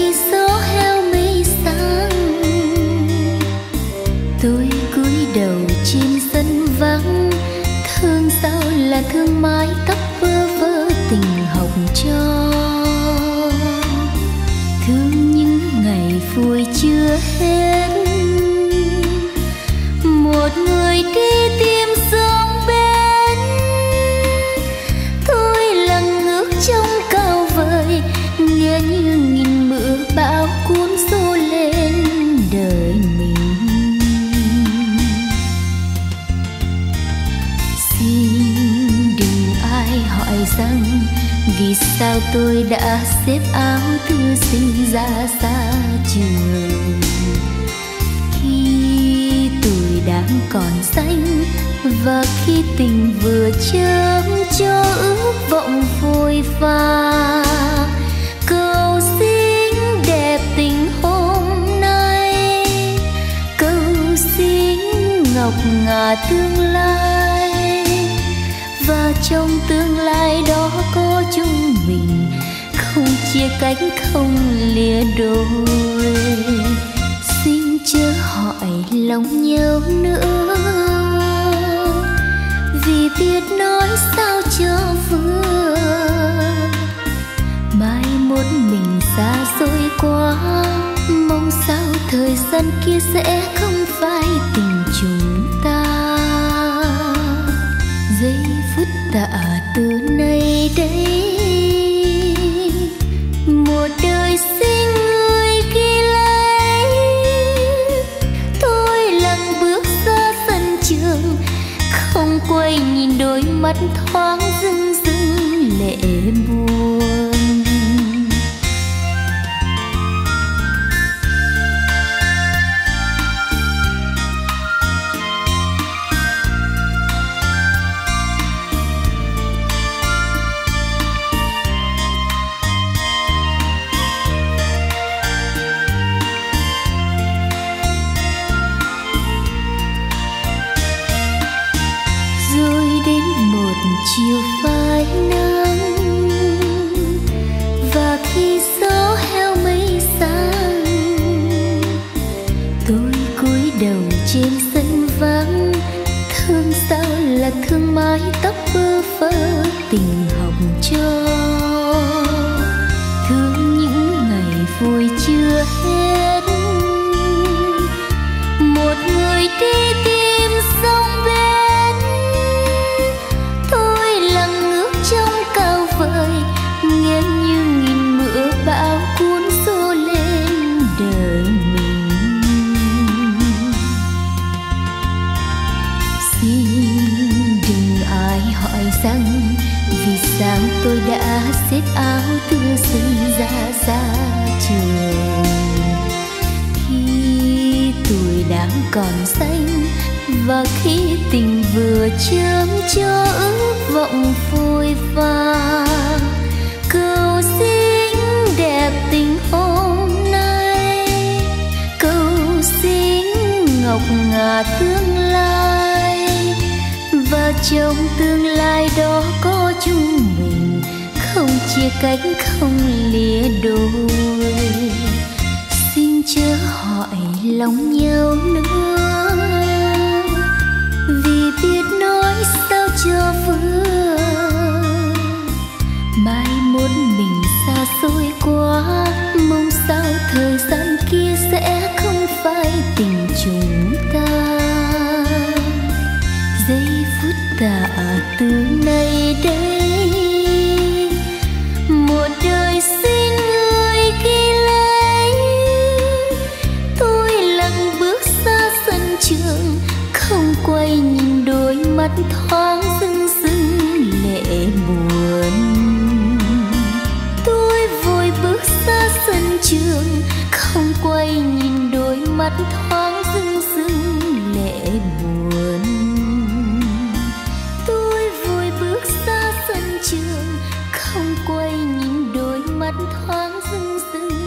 khi gió heo mây sáng, tôi cúi đầu trên sân vắng. Thương sao là thương mái tóc bơ vơ tình học trò, thương những ngày vui chưa hết. Một người đi tìm sông bên, tôi lặng ngước trong cao vời, nghe như nghìn mưa bão cuốn xô lên đời mình. Xin đừng ai hỏi rằng vì sao tôi đã xếp áo thư sinh ra xa trường, khi tuổi đang còn xanh và khi tình vừa chớm cho ước vọng vội vã. Cầu xin đẹp tình hôm nay, cầu xin ngọc ngà tương lai, và trong tương lai đó có chúng mình, không chia cánh không lìa đôi. Xin chớ hỏi lòng nhau nữa, vì biết nói sao cho vừa. Mai mốt mình xa xôi quá, mong sao thời gian kia sẽ không phải tình chúng ta. Giây phút tạ từ nay đây, một đời xin người ghi lấy. Tôi lặng bước ra sân trường, không quay nhìn đôi mắt thoáng rưng rưng lệ buồn. Chiều phai nắng và khi gió heo mây sáng, tôi cúi đầu trên sân vắng. Thương sao là thương mái tóc bơ vơ tình học trò, thương những ngày vui chưa hết. Một người đi tìm sông bên, nghe như nghìn mưa bão cuốn xô lên đời mình. Xin đừng ai hỏi rằng vì sao tôi đã xếp áo thư sinh ra xa trường, khi tuổi đang còn xanh và khi tình vừa chớm cho ước vọng vội vã. Cầu xin đẹp tình hôm nay, cầu xin ngọc ngà tương lai, và trong tương lai đó có chúng mình, không chia cánh không lìa đôi. Xin chớ hỏi lòng nhau nữa, vì biết nói sao cho vừa. Mai mốt mình xa xôi quá, mong sao thời gian kia sẽ không phải tình chúng ta. Giây phút tạ từ nay đây, một đời xin người ghi lấy. Tôi lặng bước xa sân trường, không quay nhìn đôi mắt thoáng rưng rưng lệ buồn. Tôi vội bước xa sân trường, không quay nhìn đôi mắt thoáng rưng rưng lệ buồn. Tôi vội bước xa sân trường, không quay nhìn đôi mắt thoáng rưng rưng